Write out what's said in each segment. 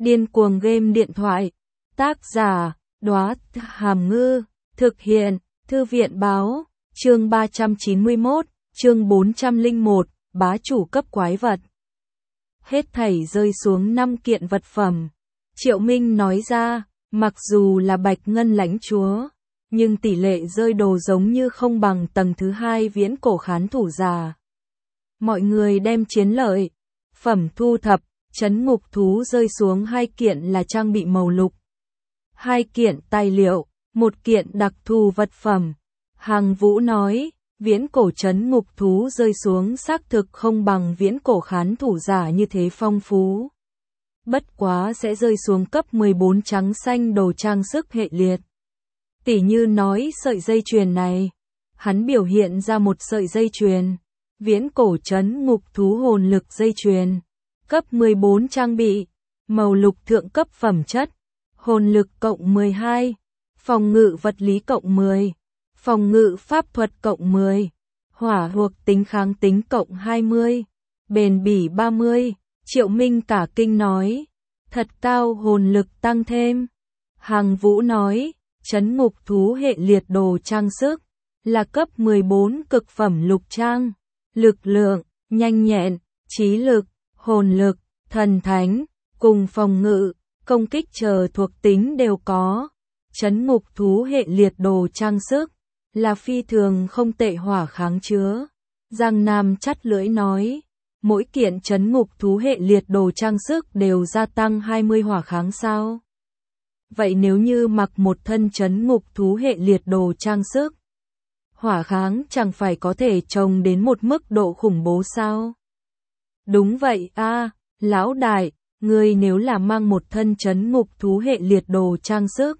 Điên cuồng game điện thoại. Tác giả, Đóa Hàm Ngư. Thực hiện, Thư viện báo. Chương 391, chương 401, bá chủ cấp quái vật. Hết thảy rơi xuống 5 kiện vật phẩm. Triệu Minh nói ra, mặc dù là Bạch Ngân lãnh chúa, nhưng tỷ lệ rơi đồ giống như không bằng tầng thứ 2 viễn cổ khán thủ giả. Mọi người đem chiến lợi phẩm thu thập, trấn ngục thú rơi xuống 2 kiện là trang bị màu lục, 2 kiện tài liệu, 1 kiện đặc thù vật phẩm. Hàng Vũ nói, viễn cổ trấn ngục thú rơi xuống xác thực không bằng viễn cổ khán thủ giả như thế phong phú. Bất quá sẽ rơi xuống cấp 14 trắng xanh đồ trang sức hệ liệt. Tỉ như nói sợi dây chuyền này, hắn biểu hiện ra một sợi dây chuyền, viễn cổ trấn ngục thú hồn lực dây chuyền, cấp 14 trang bị, màu lục thượng cấp phẩm chất, hồn lực cộng 12, phòng ngự vật lý cộng 10, phòng ngự pháp thuật cộng 10, hỏa thuộc tính kháng tính cộng 20, bền bỉ 30. Triệu Minh cả kinh nói, thật cao hồn lực tăng thêm. Hàng Vũ nói, trấn ngục thú hệ liệt đồ trang sức, là cấp 14 cực phẩm lục trang, lực lượng, nhanh nhẹn, trí lực, hồn lực, thần thánh, cùng phòng ngự, công kích chờ thuộc tính đều có. Trấn ngục thú hệ liệt đồ trang sức, là phi thường không tệ hỏa kháng chứa. Giang Nam chắt lưỡi nói, mỗi kiện trấn ngục thú hệ liệt đồ trang sức đều gia tăng 20 hỏa kháng sao? Vậy nếu như mặc một thân trấn ngục thú hệ liệt đồ trang sức, hỏa kháng chẳng phải có thể trồng đến một mức độ khủng bố sao? Đúng vậy a, lão đại, ngươi nếu là mang một thân trấn ngục thú hệ liệt đồ trang sức,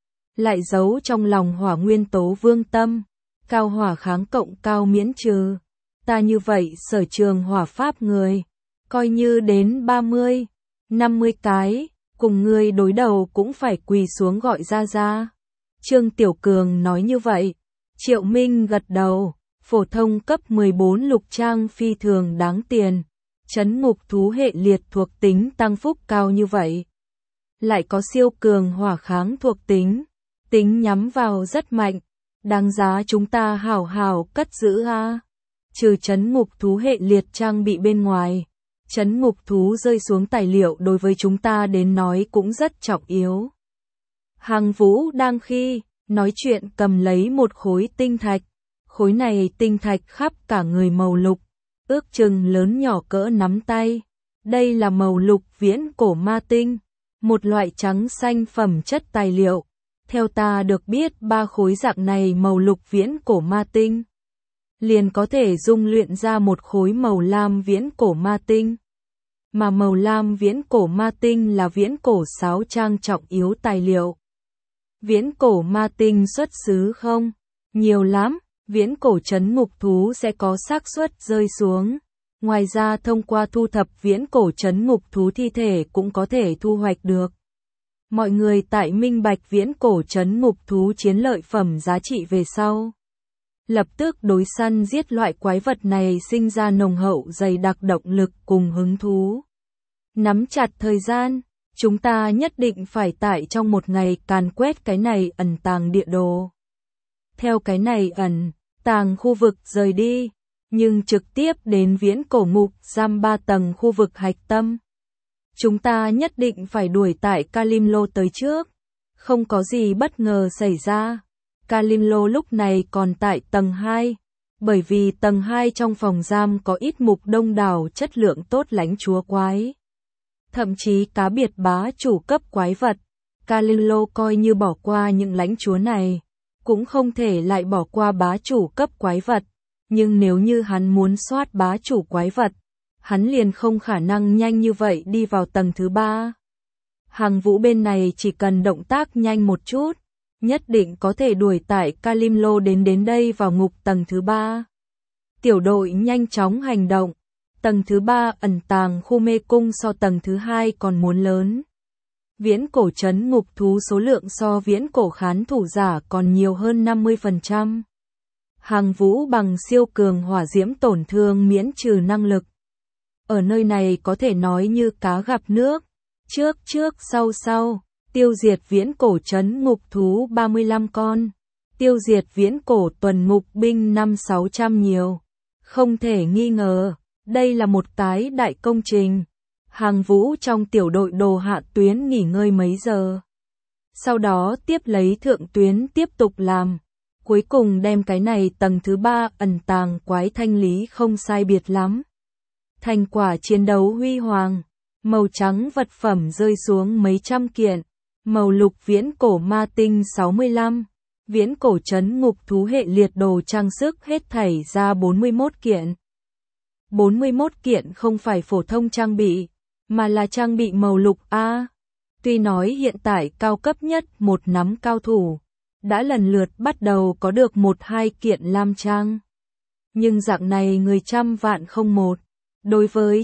lại giấu trong lòng hỏa nguyên tố vương tâm, cao hỏa kháng cộng cao miễn trừ. Ta như vậy sở trường hỏa pháp người, coi như đến 30, 50 cái, cùng ngươi đối đầu cũng phải quỳ xuống gọi ra. Trương Tiểu Cường nói như vậy. Triệu Minh gật đầu, phổ thông cấp 14 lục trang phi thường đáng tiền, trấn ngục thú hệ liệt thuộc tính tăng phúc cao như vậy. Lại có siêu cường hỏa kháng thuộc tính, tính nhắm vào rất mạnh, đáng giá chúng ta hảo hảo cất giữ a. Trừ trấn ngục thú hệ liệt trang bị bên ngoài, trấn ngục thú rơi xuống tài liệu đối với chúng ta đến nói cũng rất trọng yếu. Hàng Vũ đang khi nói chuyện cầm lấy một khối tinh thạch, khối này tinh thạch khắp cả người màu lục, ước chừng lớn nhỏ cỡ nắm tay. Đây là màu lục viễn cổ ma tinh, một loại trắng xanh phẩm chất tài liệu. Theo ta được biết 3 khối dạng này màu lục viễn cổ ma tinh, liền có thể dung luyện ra một khối màu lam viễn cổ ma tinh. Mà màu lam viễn cổ ma tinh là viễn cổ sáo trang trọng yếu tài liệu. Viễn cổ ma tinh xuất xứ không? Nhiều lắm, viễn cổ trấn ngục thú sẽ có xác suất rơi xuống. Ngoài ra thông qua thu thập viễn cổ trấn ngục thú thi thể cũng có thể thu hoạch được. Mọi người tại minh bạch viễn cổ trấn ngục thú chiến lợi phẩm giá trị về sau, lập tức đối săn giết loại quái vật này sinh ra nồng hậu dày đặc động lực cùng hứng thú. Nắm chặt thời gian, chúng ta nhất định phải tại trong một ngày càn quét cái này ẩn tàng địa đồ. Theo cái này ẩn tàng khu vực rời đi, nhưng trực tiếp đến viễn cổ ngục giam 3 tầng khu vực hạch tâm. Chúng ta nhất định phải đuổi tại Kalimlo tới trước, không có gì bất ngờ xảy ra. Kalimlo lúc này còn tại tầng 2, bởi vì tầng 2 trong phòng giam có ít mục đông đảo chất lượng tốt lãnh chúa quái. Thậm chí cá biệt bá chủ cấp quái vật. Kalimlo coi như bỏ qua những lãnh chúa này, cũng không thể lại bỏ qua bá chủ cấp quái vật. Nhưng nếu như hắn muốn soát bá chủ quái vật, hắn liền không khả năng nhanh như vậy đi vào tầng thứ 3. Hàng Vũ bên này chỉ cần động tác nhanh một chút, nhất định có thể đuổi tại Kalimlo đến đây vào ngục tầng thứ 3. Tiểu đội nhanh chóng hành động. Tầng thứ 3 ẩn tàng khu mê cung so tầng thứ 2 còn muốn lớn. Viễn cổ trấn ngục thú số lượng so viễn cổ khán thủ giả còn nhiều hơn 50%. Hàng Vũ bằng siêu cường hỏa diễm tổn thương miễn trừ năng lực. Ở nơi này có thể nói như cá gặp nước. trước trước sau sau, tiêu diệt viễn cổ trấn ngục thú 35 con, tiêu diệt viễn cổ tuần ngục binh 5-600 nhiều. Không thể nghi ngờ, đây là một cái đại công trình. Hàng Vũ trong tiểu đội đồ hạ tuyến nghỉ ngơi mấy giờ. Sau đó tiếp lấy thượng tuyến tiếp tục làm. Cuối cùng đem cái này tầng thứ 3 ẩn tàng quái thanh lý không sai biệt lắm. Thành quả chiến đấu huy hoàng. Màu trắng vật phẩm rơi xuống mấy trăm kiện. Màu lục viễn cổ ma tinh 65. Viễn cổ trấn ngục thú hệ liệt đồ trang sức hết thảy ra 41 kiện. 41 kiện không phải phổ thông trang bị, mà là trang bị màu lục A. Tuy nói hiện tại cao cấp nhất một nắm cao thủ, đã lần lượt bắt đầu có được 1-2 kiện lam trang. Nhưng dạng này người trăm vạn không một. Đối với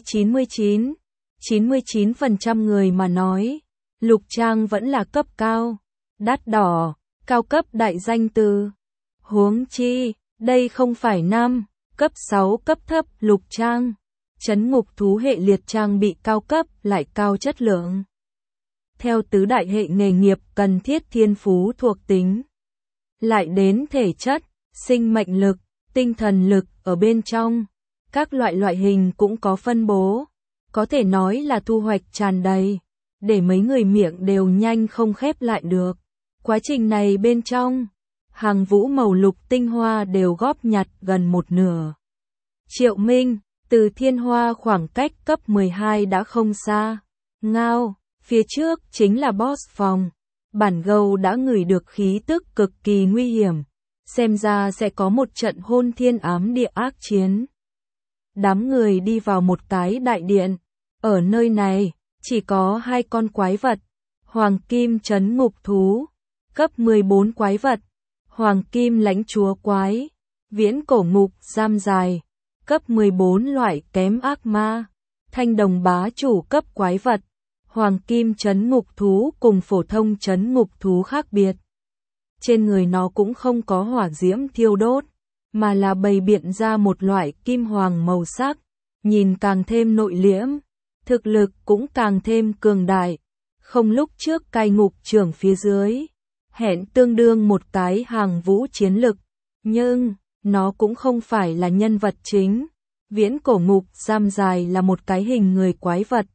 99% người mà nói, lục trang vẫn là cấp cao, đắt đỏ, cao cấp đại danh từ. Huống chi, đây không phải cấp 6 cấp thấp lục trang. Trấn ngục thú hệ liệt trang bị cao cấp lại cao chất lượng. Theo tứ đại hệ nghề nghiệp cần thiết thiên phú thuộc tính. Lại đến thể chất, sinh mệnh lực, tinh thần lực ở bên trong. Các loại hình cũng có phân bố. Có thể nói là thu hoạch tràn đầy. Để mấy người miệng đều nhanh không khép lại được. Quá trình này bên trong, Hàng Vũ màu lục tinh hoa đều góp nhặt gần một nửa. Triệu Minh, từ Thiên Hoa khoảng cách cấp 12 đã không xa. Ngao, phía trước chính là boss phòng. Bản gâu đã ngửi được khí tức cực kỳ nguy hiểm. Xem ra sẽ có một trận hôn thiên ám địa ác chiến. Đám người đi vào một cái đại điện. Ở nơi này, chỉ có 2 con quái vật. Hoàng kim trấn ngục thú. Cấp 14 quái vật. Hoàng kim lãnh chúa quái. Viễn cổ ngục giam dài. Cấp 14 loại kém ác ma. Thanh đồng bá chủ cấp quái vật. Hoàng kim trấn ngục thú cùng phổ thông trấn ngục thú khác biệt. Trên người nó cũng không có hỏa diễm thiêu đốt, mà là bày biện ra một loại kim hoàng màu sắc, nhìn càng thêm nội liễm, thực lực cũng càng thêm cường đại. Không lúc trước cai ngục trưởng phía dưới, hẹn tương đương một cái Hàng Vũ chiến lực, nhưng nó cũng không phải là nhân vật chính. Viễn cổ ngục giam dài là một cái hình người quái vật.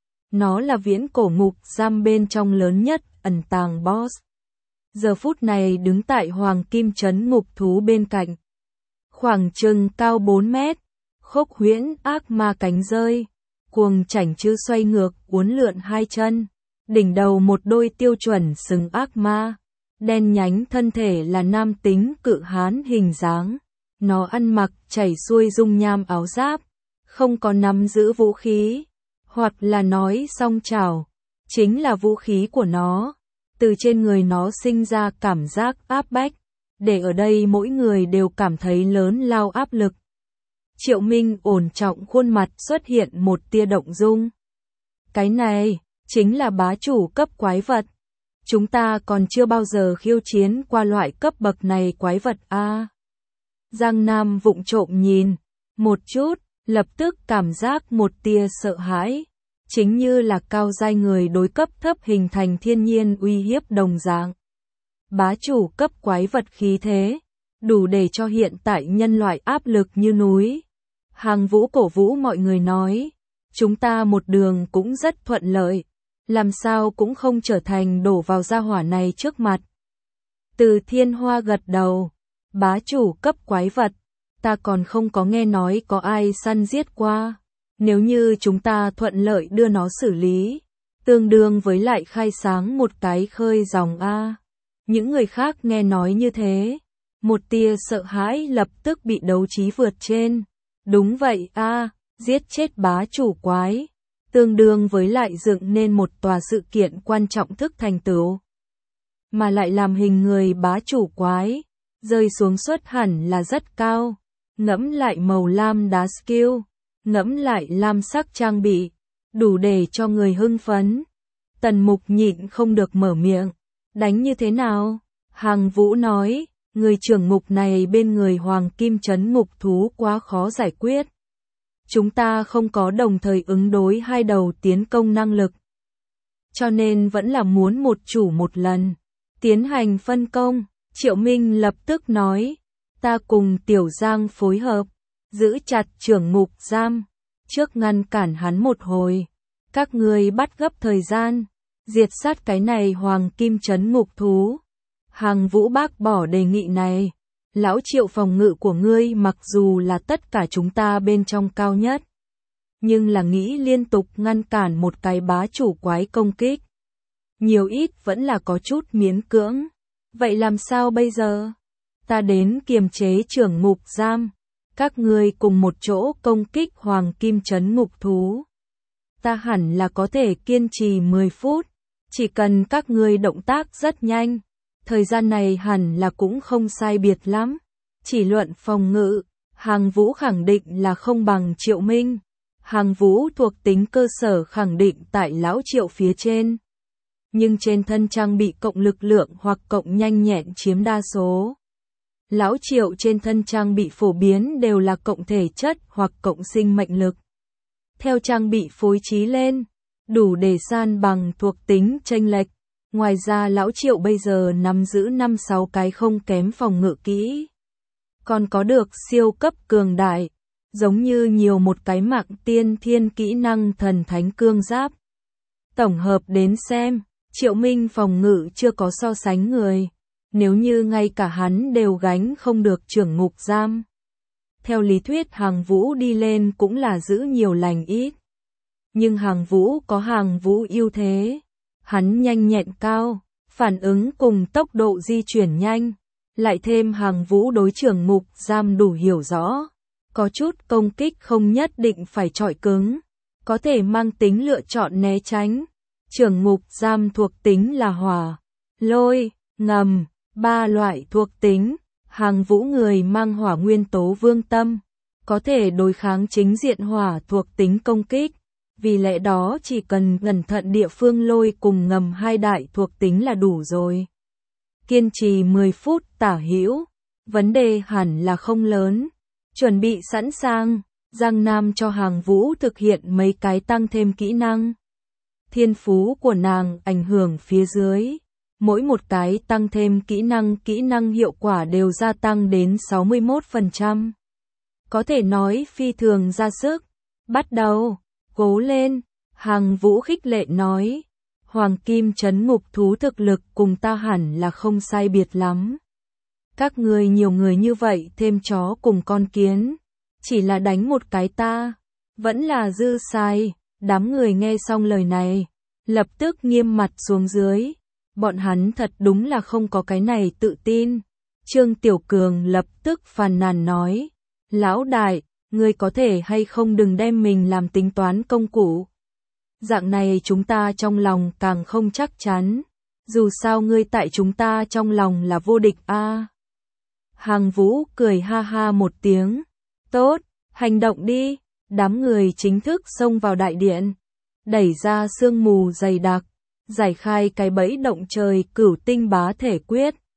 Nó là viễn cổ ngục giam bên trong lớn nhất, ẩn tàng boss. Giờ phút này đứng tại hoàng kim trấn ngục thú bên cạnh. Khoảng chừng cao 4 mét, khốc huyễn ác ma cánh rơi, cuồng chảnh chư xoay ngược, uốn lượn 2 chân. Đỉnh đầu một đôi tiêu chuẩn sừng ác ma. Đen nhánh thân thể là nam tính cự hán hình dáng. Nó ăn mặc chảy xuôi dung nham áo giáp, không có nắm giữ vũ khí, hoặc là nói song chảo, chính là vũ khí của nó. Từ trên người nó sinh ra cảm giác áp bách, để ở đây mỗi người đều cảm thấy lớn lao áp lực. Triệu Minh ổn trọng khuôn mặt xuất hiện một tia động dung. Cái này, chính là bá chủ cấp quái vật. Chúng ta còn chưa bao giờ khiêu chiến qua loại cấp bậc này quái vật a. Giang Nam vụng trộm nhìn một chút, lập tức cảm giác một tia sợ hãi, chính như là cao giai người đối cấp thấp hình thành thiên nhiên uy hiếp đồng dạng. Bá chủ cấp quái vật khí thế, đủ để cho hiện tại nhân loại áp lực như núi. Hàng Vũ cổ vũ mọi người nói, chúng ta một đường cũng rất thuận lợi, làm sao cũng không trở thành đổ vào gia hỏa này trước mặt. Từ Thiên Hoa gật đầu. Bá chủ cấp quái vật, ta còn không có nghe nói có ai săn giết qua. Nếu như chúng ta thuận lợi đưa nó xử lý, tương đương với lại khai sáng một cái khơi dòng A. Những người khác nghe nói như thế, một tia sợ hãi lập tức bị đấu trí vượt trên. Đúng vậy A, giết chết bá chủ quái, tương đương với lại dựng nên một tòa sự kiện quan trọng thức thành tựu. Mà lại làm hình người bá chủ quái, rơi xuống suất hẳn là rất cao. Ngẫm lại màu lam đá skill, ngẫm lại lam sắc trang bị, đủ để cho người hưng phấn. Tần Mục nhịn không được mở miệng. Đánh như thế nào? Hàng Vũ nói, người trưởng ngục này bên người Hoàng Kim Trấn ngục thú quá khó giải quyết. Chúng ta không có đồng thời ứng đối 2 đầu tiến công năng lực. cho nên vẫn là muốn một chủ một lần. Tiến hành phân công, Triệu Minh lập tức nói, ta cùng Tiểu Giang phối hợp, giữ chặt trưởng ngục giam, trước ngăn cản hắn một hồi. Các ngươi bắt gấp thời gian, diệt sát cái này hoàng kim trấn ngục thú. Hàng Vũ bác bỏ đề nghị này. Lão Triệu, phòng ngự của ngươi mặc dù là tất cả chúng ta bên trong cao nhất, nhưng là nghĩ liên tục ngăn cản một cái bá chủ quái công kích. Nhiều ít vẫn là có chút miễn cưỡng. Vậy làm sao bây giờ? Ta đến kiềm chế trưởng ngục giam. Các ngươi cùng một chỗ công kích hoàng kim trấn ngục thú. Ta hẳn là có thể kiên trì 10 phút. Chỉ cần các ngươi động tác rất nhanh. Thời gian này hẳn là cũng không sai biệt lắm. Chỉ luận phòng ngự, Hàng Vũ khẳng định là không bằng Triệu Minh. Hàng Vũ thuộc tính cơ sở khẳng định tại Lão Triệu phía trên. Nhưng trên thân trang bị cộng lực lượng hoặc cộng nhanh nhẹn chiếm đa số. Lão Triệu trên thân trang bị phổ biến đều là cộng thể chất hoặc cộng sinh mệnh lực. Theo trang bị phối trí lên, đủ để san bằng thuộc tính chênh lệch. Ngoài ra Lão Triệu bây giờ nắm giữ 5-6 cái không kém phòng ngự kỹ. Còn có được siêu cấp cường đại, giống như nhiều một cái mạng tiên thiên kỹ năng thần thánh cương giáp. Tổng hợp đến xem, Triệu Minh phòng ngự chưa có so sánh người. Nếu như ngay cả hắn đều gánh không được trưởng ngục giam. Theo lý thuyết Hàng Vũ đi lên cũng là giữ nhiều lành ít. Nhưng Hàng Vũ có Hàng Vũ ưu thế. Hắn nhanh nhẹn cao, phản ứng cùng tốc độ di chuyển nhanh. Lại thêm Hàng Vũ đối trưởng ngục giam đủ hiểu rõ. Có chút công kích không nhất định phải chọi cứng. Có thể mang tính lựa chọn né tránh. Trưởng ngục giam thuộc tính là hỏa, lôi, ngầm. 3 loại thuộc tính. Hàng Vũ người mang hỏa nguyên tố vương tâm, có thể đối kháng chính diện hỏa thuộc tính công kích. Vì lẽ đó chỉ cần cẩn thận địa phương lôi cùng ngầm 2 đại thuộc tính là đủ rồi. Kiên trì 10 phút tả hữu, vấn đề hẳn là không lớn. Chuẩn bị sẵn sàng, Giang Nam cho Hàng Vũ thực hiện mấy cái tăng thêm kỹ năng. Thiên phú của nàng ảnh hưởng phía dưới. Mỗi một cái tăng thêm kỹ năng hiệu quả đều gia tăng đến 61%. Có thể nói phi thường ra sức. Bắt đầu, cố lên, Hàng Vũ khích lệ nói. Hoàng kim trấn ngục thú thực lực cùng ta hẳn là không sai biệt lắm. Các ngươi nhiều người như vậy thêm chó cùng con kiến. Chỉ là đánh một cái ta, vẫn là dư sai. Đám người nghe xong lời này, lập tức nghiêm mặt xuống dưới. Bọn hắn thật đúng là không có cái này tự tin. Trương Tiểu Cường lập tức phàn nàn nói. Lão đại, ngươi có thể hay không đừng đem mình làm tính toán công cụ. Dạng này chúng ta trong lòng càng không chắc chắn. Dù sao ngươi tại chúng ta trong lòng là vô địch a. Hàng Vũ cười ha ha một tiếng. Tốt, hành động đi. Đám người chính thức xông vào đại điện. Đẩy ra sương mù dày đặc. Giải khai cái bẫy động trời cửu tinh bá thể quyết.